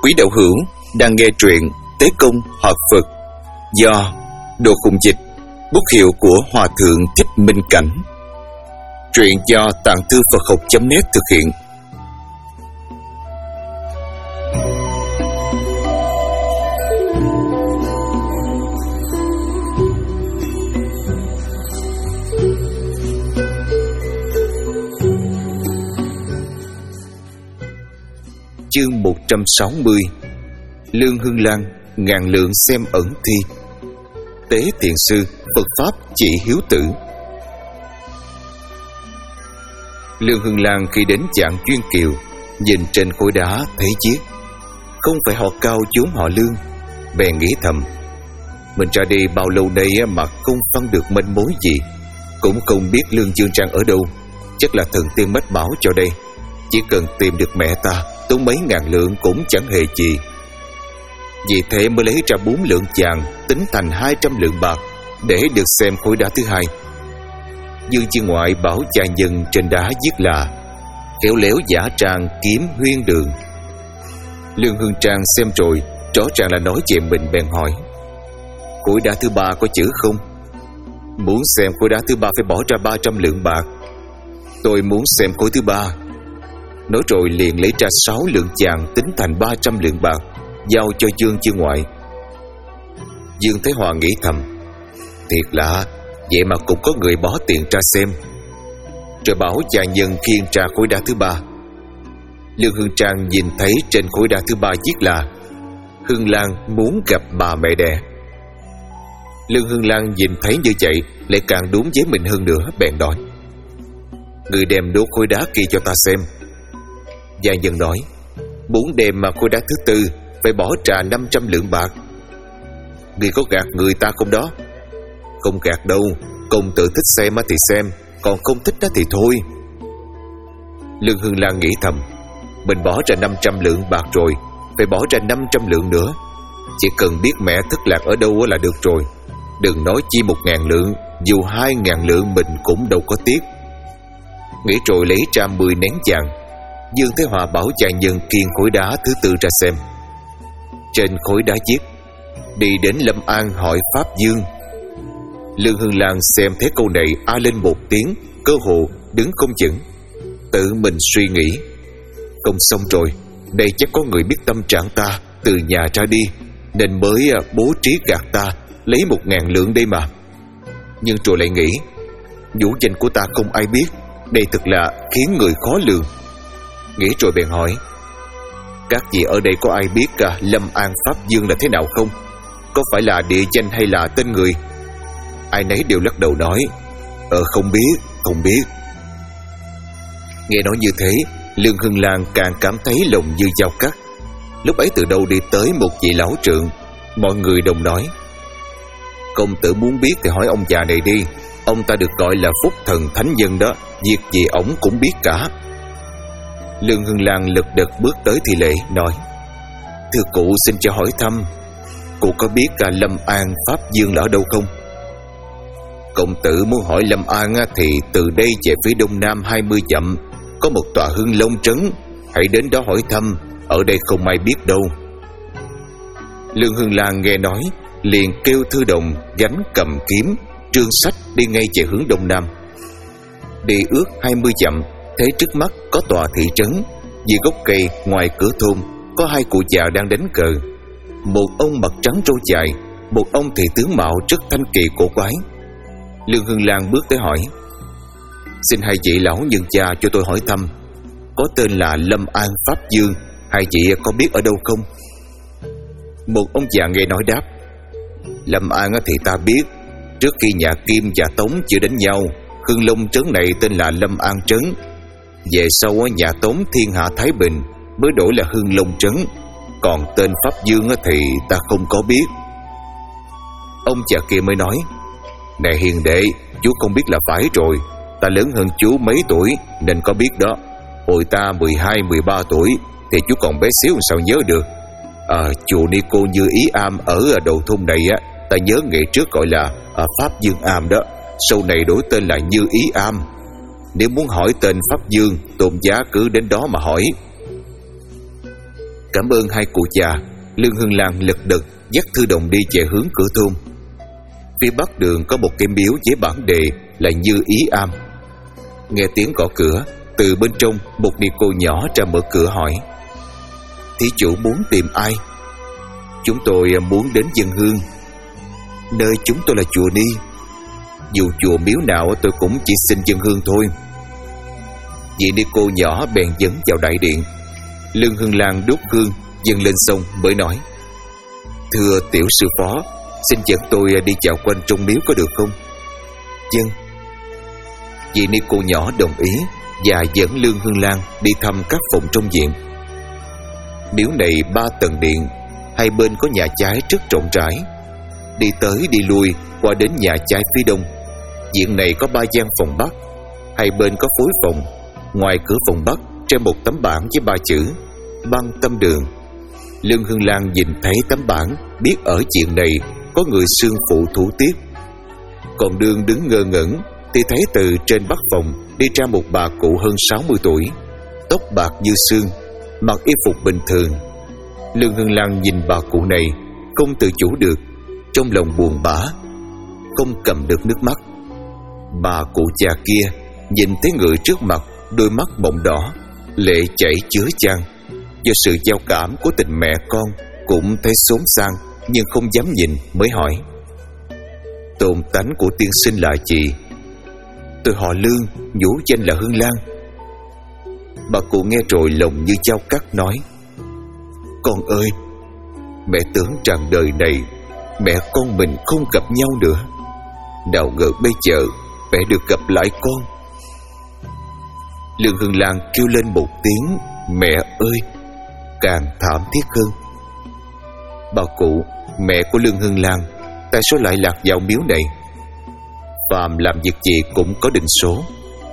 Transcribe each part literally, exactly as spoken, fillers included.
Quý đạo hữu đang nghe truyện Tế Công Hợp Phật do Đồ Khùng Dịch, bút hiệu của Hòa Thượng Thích Minh Cảnh. Truyện do Tạng Thư Phật Học chấm net thực hiện. Chương một trăm sáu mươi. Lương Hưng Lan ngàn lượng xem ẩn thi. Tế Thiền Sư Phật Pháp chỉ hiếu tử. Lương Hưng Lan khi đến chạng Chuyên Kiều, nhìn trên khối đá thấy viết không phải họ Cao vốn họ Lương, bèn nghĩ thầm: mình ra đi bao lâu đây mà không phân được manh mối gì, cũng không biết Lương Dương Trang ở đâu. Chắc là thần tiên mách bảo cho đây. Chỉ cần tìm được mẹ ta, tốn mấy ngàn lượng cũng chẳng hề gì. Vì thế mới lấy ra bốn lượng vàng, tính thành hai trăm lượng bạc để được xem khối đá thứ hai. Dương Chi Ngoại bảo cha nhân trên đá viết là khéo léo giả trang kiếm huyên đường. Lương Hương Trang xem rồi, rõ ràng là nói về mình, bèn hỏi: khối đá thứ ba có chữ không? Muốn xem khối đá thứ ba phải bỏ ra ba trăm lượng bạc. Tôi muốn xem khối thứ ba. Nói rồi liền lấy ra sáu lượng vàng tính thành ba trăm lượng bạc, giao cho Dương Chi Ngoại. Dương Thái Hòa nghĩ thầm: thiệt lạ, vậy mà cũng có người bỏ tiền ra xem. Rồi bảo cha nhân khiêng ra khối đá thứ ba. Lương Hương Trang nhìn thấy trên khối đá thứ ba viết là Hưng Lan muốn gặp bà mẹ đẻ. Lương Hưng Lan nhìn thấy như vậy lại càng đúng với mình hơn nữa, bèn nói: người đem đốt khối đá kia cho ta xem. Gia nhân nói: muốn đem mà khối đá thứ tư phải bỏ ra năm trăm lượng bạc. Người có gạt người ta không đó? Không gạt đâu, công tử thích xem thì xem, còn không thích thì thôi. Lương Hưng Lan nghĩ thầm: mình bỏ ra năm trăm lượng bạc rồi, phải bỏ ra năm trăm lượng nữa. Chỉ cần biết mẹ thất lạc ở đâu là được rồi. Đừng nói chi một ngàn lượng, dù hai ngàn lượng mình cũng đâu có tiếc. Nghĩ rồi lấy ra mười nén vàng. Dương Thế Hòa bảo cha nhân kiêng khối đá thứ tư ra xem. Trên khối đá viết: đi đến Lâm An hỏi Pháp Dương. Lương Hưng Lan xem thấy câu này a lên một tiếng, cơ hồ đứng không vững. Tự mình suy nghĩ: không xong rồi, đây chắc có người biết tâm trạng ta từ nhà ra đi, nên mới bố trí gạt ta lấy một ngàn lượng đây mà. Nhưng rồi lại nghĩ: nhũ danh của ta không ai biết, đây thật là khiến người khó lường. Nghĩ rồi bèn hỏi: các vị ở đây có ai biết à, Lâm An Pháp Dương là thế nào không? Có phải là địa danh hay là tên người? Ai nấy đều lắc đầu nói: Ờ không biết, không biết. Nghe nói như thế, Lương Hưng Lan càng cảm thấy lòng như dao cắt. Lúc ấy từ đâu đi tới một vị lão trượng. Mọi người đồng nói: công tử muốn biết thì hỏi ông già này đi. Ông ta được gọi là Phúc Thần Thánh Nhân đó, việc gì ổng cũng biết cả. Lương Hưng Lan lật đật bước tới thi lễ nói: thưa cụ, xin cho hỏi thăm, cụ có biết cả Lâm An Pháp Dương là ở đâu không? Công tử muốn hỏi Lâm An thì từ đây về phía đông nam hai mươi dặm có một tòa Hưng Long trấn, hãy đến đó hỏi thăm, ở đây không ai biết đâu. Lương Hưng Lan nghe nói liền kêu thư đồng gánh cầm kiếm trương sách đi ngay về hướng đông nam. Đi ước hai mươi dặm, thấy trước mắt có tòa thị trấn. Dưới gốc cây ngoài cửa thôn có hai cụ già đang đánh cờ. Một ông mặt trắng râu dài, một ông thì tướng mạo rất thanh kỳ cổ quái. Lương Hưng Lan bước tới hỏi: xin hai vị lão nhân gia cho tôi hỏi thăm, có tên là Lâm An Pháp Dương, hai vị có biết ở đâu không? Một ông già nghe nói đáp: Lâm An thì ta biết. Trước khi nhà Kim và Tống chưa đánh nhau, Hưng Long trấn này tên là Lâm An trấn. Về sau nhà Tống thiên hạ thái bình mới đổi là Hưng Long trấn. Còn tên Pháp Dương thì ta không có biết. Ông già kia mới nói: này hiền đệ, chú không biết là phải rồi. Ta lớn hơn chú mấy tuổi nên có biết đó. Hồi ta mười hai, mười ba tuổi thì chú còn bé xíu sao nhớ được. À, chùa Ni Cô Như Ý Am ở đầu thôn này á, ta nhớ ngày trước gọi là à, Pháp Dương Am đó, sau này đổi tên là Như Ý Am. Nếu muốn hỏi tên Pháp Dương, tôn giá cứ đến đó mà hỏi. Cảm ơn hai cụ già. Lương Hưng Lan lật đật dắt Thư Đồng đi về hướng cửa thôn. Phía bắc đường có một cái miếu với bản đề là Như Ý Am. Nghe tiếng gõ cửa, từ bên trong một ni cô nhỏ ra mở cửa hỏi: thí chủ muốn tìm ai? Chúng tôi muốn đến dâng hương. Nơi chúng tôi là chùa Ni. Dù chùa miếu nào tôi cũng chỉ xin dâng hương thôi. Vị ni cô nhỏ bèn dẫn vào đại điện. Lương Hưng Lan đốt hương dâng lên xong mới nói: thưa tiểu sư phó, xin dẫn tôi đi dạo quanh trong miếu có được không? Vâng. Vị ni cô nhỏ đồng ý và dẫn Lương Hưng Lan đi thăm các phòng trong viện. Miếu này ba tầng điện, hai bên có nhà trái rất rộng rãi. Đi tới đi lui qua đến nhà trái phía đông. Viện này có ba gian phòng bắc, hai bên có phối phòng. Ngoài cửa phòng bắc treo một tấm bảng với ba chữ Băng Tâm Đường. Lương Hưng Lan nhìn thấy tấm bảng, biết ở chuyện này có người xương phụ thủ tiếp. Còn đương đứng ngơ ngẩn thì thấy từ trên bắc phòng đi ra một bà cụ hơn sáu mươi tuổi, tóc bạc như xương, mặc y phục bình thường. Lương Hưng Lan nhìn bà cụ này không tự chủ được, trong lòng buồn bã, không cầm được nước mắt. Bà cụ già kia nhìn thấy người trước mặt, đôi mắt mộng đỏ, lệ chảy chứa chan. Do sự giao cảm của tình mẹ con, cũng thấy xốn sang nhưng không dám nhìn, mới hỏi: tôn tánh của tiên sinh là gì? Tôi họ Lương, nhũ danh là Hưng Lan. Bà cụ nghe rồi lòng như dao cắt nói: con ơi, mẹ tưởng rằng đời này mẹ con mình không gặp nhau nữa. Nào ngờ bây giờ mẹ được gặp lại con. Lương Hưng Lan kêu lên một tiếng mẹ ơi, càng thảm thiết hơn. Bà cụ, mẹ của Lương Hưng Lan, tại sao lại lạc vào miếu này? Phàm làm việc gì cũng có định số.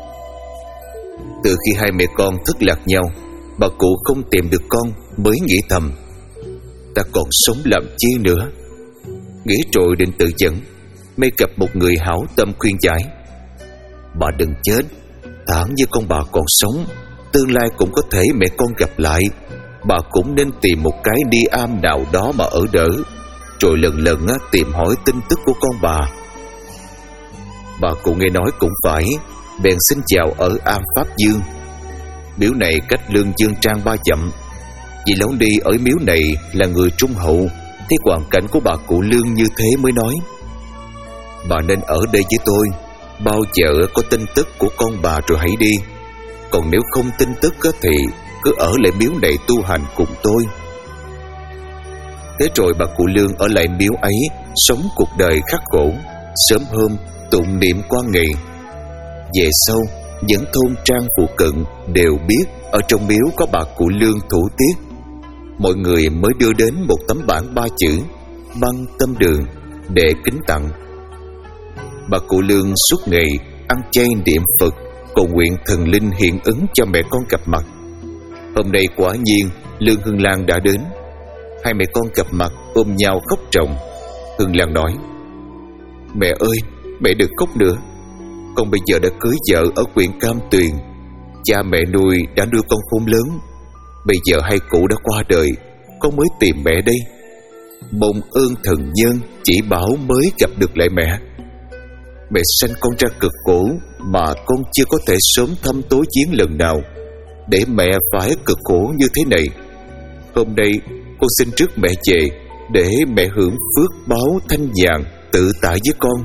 Từ khi hai mẹ con thất lạc nhau, bà cụ không tìm được con, mới nghĩ thầm: ta còn sống làm chi nữa. Nghĩ rồi định tự dẫn, mới gặp một người hảo tâm khuyên giải: bà đừng chết, thản như con bà còn sống, tương lai cũng có thể mẹ con gặp lại. Bà cũng nên tìm một cái ni am nào đó mà ở đỡ, rồi lần lần tìm hỏi tin tức của con bà. Bà cụ nghe nói cũng phải, bèn xin chào ở Am Pháp Dương. Miếu này cách Lương Dương Trang ba dặm. Vì lão đi ở miếu này là người trung hậu, thấy hoàn cảnh của bà cụ Lương như thế mới nói: bà nên ở đây với tôi, bao giờ có tin tức của con bà rồi hãy đi. Còn nếu không tin tức thì cứ ở lại miếu này tu hành cùng tôi. Thế rồi bà cụ Lương ở lại miếu ấy, sống cuộc đời khắc khổ, sớm hôm tụng niệm qua ngày. Về sau, những thôn trang phụ cận đều biết ở trong miếu có bà cụ Lương thủ tiết. Mọi người mới đưa đến một tấm bảng ba chữ Băng Tâm Đường để kính tặng. Bà cụ Lương suốt ngày ăn chay niệm Phật, cầu nguyện thần linh hiện ứng cho mẹ con gặp mặt. Hôm nay quả nhiên Lương Hưng Lan đã đến. Hai mẹ con gặp mặt ôm nhau khóc ròng. Hưng Lan nói: mẹ ơi, mẹ đừng khóc nữa. Con bây giờ đã cưới vợ ở huyện Cam Tuyền. Cha mẹ nuôi đã nuôi con khôn lớn. Bây giờ hai cụ đã qua đời, con mới tìm mẹ đây. Mong ơn thần nhân chỉ bảo mới gặp được lại mẹ. Mẹ sanh con ra cực khổ mà con chưa có thể sớm thăm tối chiến lần nào, để mẹ phải cực khổ như thế này. Hôm nay con xin trước mẹ về, để mẹ hưởng phước báo thanh nhàn tự tại với con.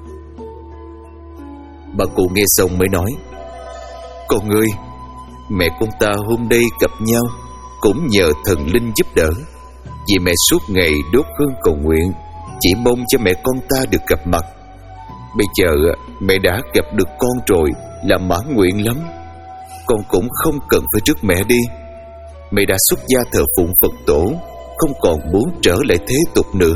Bà cụ nghe xong mới nói: con ơi, mẹ con ta hôm nay gặp nhau cũng nhờ thần linh giúp đỡ. Vì mẹ suốt ngày đốt hương cầu nguyện, chỉ mong cho mẹ con ta được gặp mặt. Bây giờ mẹ đã gặp được con rồi là mãn nguyện lắm. Con cũng không cần phải rước mẹ đi. Mẹ đã xuất gia thờ phụng Phật tổ, không còn muốn trở lại thế tục nữa.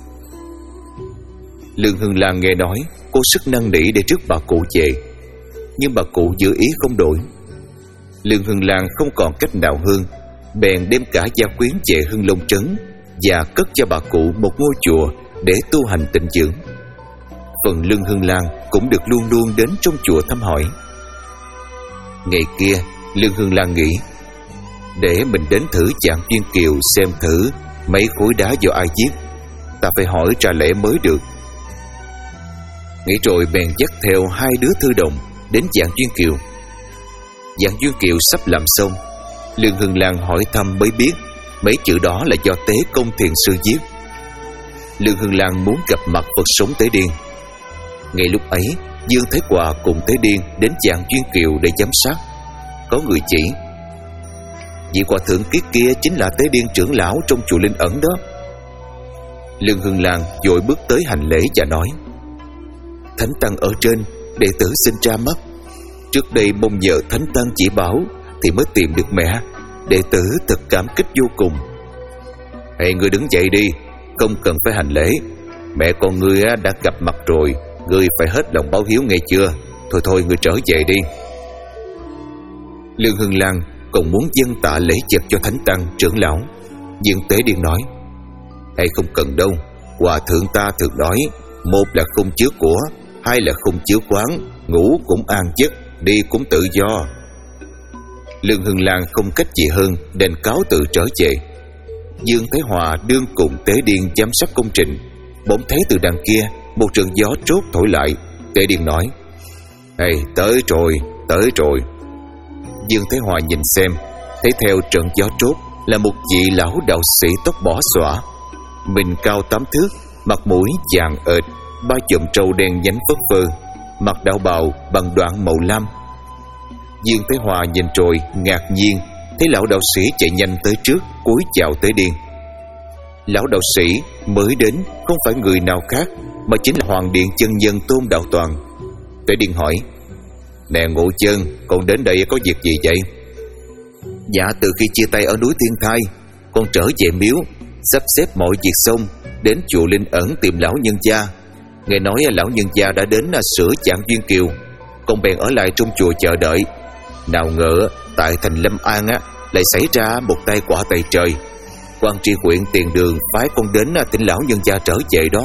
Lương Hưng Lan nghe nói, cô sức năn nỉ để rước bà cụ về, nhưng bà cụ giữ ý không đổi. Lương Hưng Lan không còn cách nào hơn, bèn đem cả gia quyến về Hưng Long Trấn và cất cho bà cụ một ngôi chùa để tu hành tịnh dưỡng. Phần Lương Hưng Lan cũng được luôn luôn đến trong chùa thăm hỏi. Ngày kia Lương Hưng Lan nghĩ, Để mình đến thử Trạng Duyên Kiều xem thử mấy khối đá do ai giết. Ta phải hỏi ra lẽ mới được. Nghĩ rồi bèn dắt theo hai đứa thư đồng đến Trạng Duyên Kiều. Trạng Duyên Kiều sắp làm xong, Lương Hưng Lan hỏi thăm mới biết mấy chữ đó là do Tế Công thiền sư viết. Lương Hưng Lan muốn gặp mặt Phật sống Tế Điên. Ngay lúc ấy, Dương Thế Hòa cùng Tế Điên đến Trạng Duyên Kiều để giám sát. Có người chỉ: vị hòa thượng kiết kia chính là Tế Điên trưởng lão trong chùa Linh Ẩn đó. Lương Hưng Lan vội bước tới hành lễ và nói: Thánh Tăng ở trên, đệ tử xin ra mắt. Trước đây mong nhờ Thánh Tăng chỉ bảo thì mới tìm được mẹ. Đệ tử thật cảm kích vô cùng. Hãy ngươi đứng dậy đi, không cần phải hành lễ. Mẹ con ngươi đã gặp mặt rồi, ngươi phải hết lòng báo hiếu nghe chưa? Thôi thôi, ngươi trở về đi. Lương Hưng Lan còn muốn dâng tạ lễ vật cho Thánh Tăng trưởng lão. Dương Tế Điên nói: Hãy không cần đâu. Hòa thượng ta thường nói, một là không chứa của, hai là không chứa quán. Ngủ cũng an giấc, đi cũng tự do. Lương Hưng Lan không cách gì hơn, đành cáo từ trở về. Dương Thế Hòa đương cùng Tế Điên giám sát công trình. Bỗng thấy từ đằng kia một trận gió trốt thổi lại. Tế Điên nói: Ê, tới rồi, tới rồi. Dương Thế Hòa nhìn xem, thấy theo trận gió trốt là một vị lão đạo sĩ tóc bỏ xõa, mình cao tám thước, mặt mũi vàng ệt, ba chùm trâu đen nhánh phất phơ, mặc đạo bào bằng đoạn màu lam. Dương Thế Hòa nhìn rồi ngạc nhiên, thấy lão đạo sĩ chạy nhanh tới trước, cúi chào Tế Điên. Lão đạo sĩ mới đến không phải người nào khác mà chính là Hoàng Điện chân nhân Tôn Đạo Toàn. Tế Điên hỏi: Nè Ngộ Chân, con đến đây có việc gì vậy? Dạ, từ khi chia tay ở núi Thiên Thai, con trở về miếu, sắp xếp mọi việc xong, đến chùa Linh Ẩn tìm lão nhân gia. Nghe nói lão nhân gia đã đến sửa Trạng Duyên Kiều, con bèn ở lại trong chùa chờ đợi. Nào ngờ tại thành Lâm An á lại xảy ra một tai họa tày trời. Quan tri huyện Tiền Đường phái con đến thỉnh lão nhân gia trở về đó.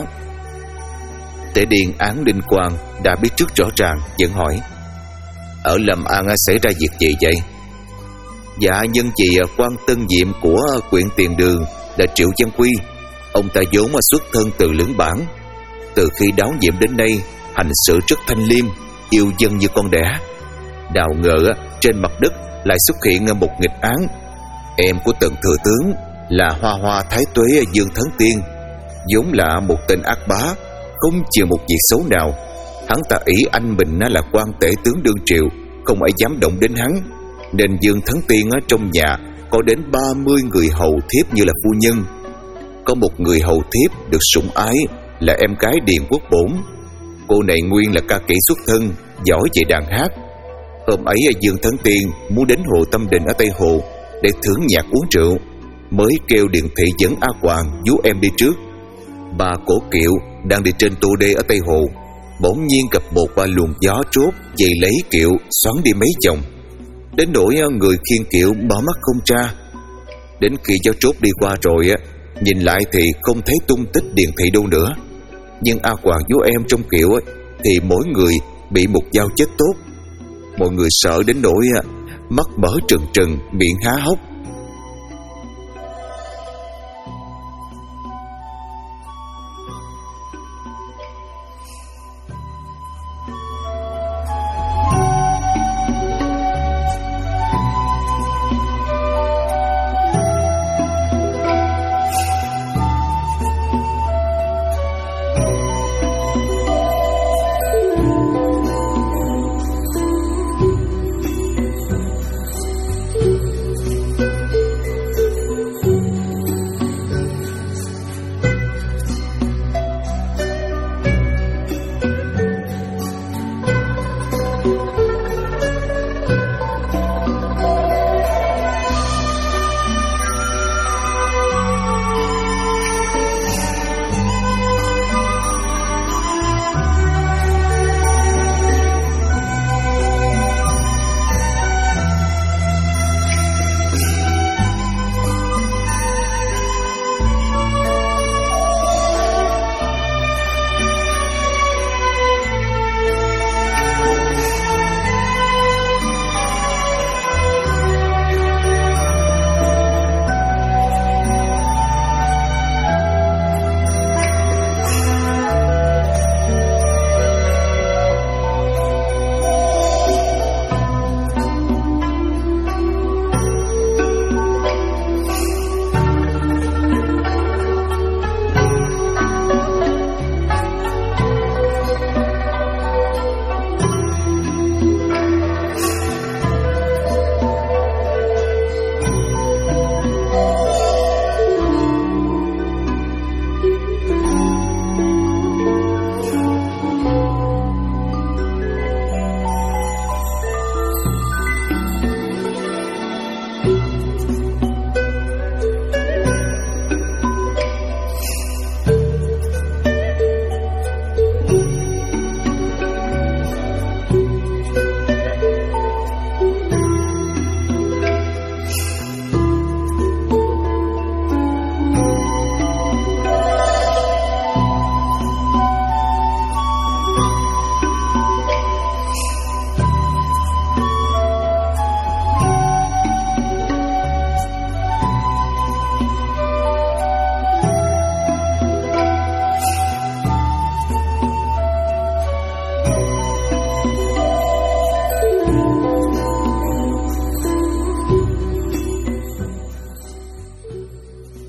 Tế Điên án linh quang đã biết trước rõ ràng, vẫn hỏi: Ở Lâm An xảy ra việc gì vậy? Dạ, nhân vì quan tân nhiệm của huyện Tiền Đường là Triệu Văn Quy. Ông ta vốn xuất thân từ Lưỡng Bản, từ khi đáo nhiệm đến nay hành sự rất thanh liêm, yêu dân như con đẻ. Đào ngờ trên mặt đất lại xuất hiện một nghịch án. Em của Tần thừa tướng là Hoa Hoa Thái Tuế Dương Thấn Tiên, vốn là một tên ác bá, không chịu một việc xấu nào. Hắn ta ỷ anh mình là quan tể tướng đương triều, không ai dám động đến hắn, nên Dương Thấn Tiên ở trong nhà có đến ba mươi người hầu thiếp như là phu nhân. Có một người hầu thiếp được sủng ái là em gái Điền Quốc Bổn. Cô này nguyên là ca kỹ xuất thân, giỏi về đàn hát. Hôm ấy Dương Thấn Tiên muốn đến hồ Tâm Đình ở Tây Hồ để thưởng nhạc uống rượu, mới kêu Điền Thị dẫn A Hoàng vú em đi trước. Bà Cổ Kiệu đang đi trên tô đê ở Tây Hồ, bỗng nhiên gặp một ba luồng gió trốt dày lấy kiệu xoắn đi mấy vòng, đến nỗi người khiêng kiệu mở mắt không ra. Đến khi gió trốt đi qua rồi nhìn lại thì không thấy tung tích Điền Thị đâu nữa. Nhưng A Hoàng vú em trong kiệu thì mỗi người bị một dao chết tốt. Mọi người sợ đến nỗi mắt mở trừng trừng, miệng há hốc.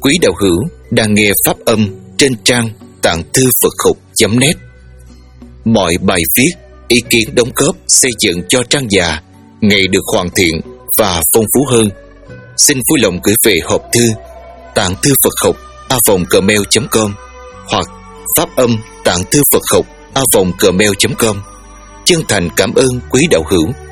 quý đạo hữu đang nghe pháp âm trên trang tạng thư Phật học chấm net. Mọi bài viết, ý kiến đóng góp xây dựng cho trang già ngày được hoàn thiện và phong phú hơn. Xin vui lòng gửi về hộp thư tạng thư Phật học a vòng gmail chấm com hoặc pháp âm tạng thư Phật học a vòng gmail chấm com. Chân thành cảm ơn quý đạo hữu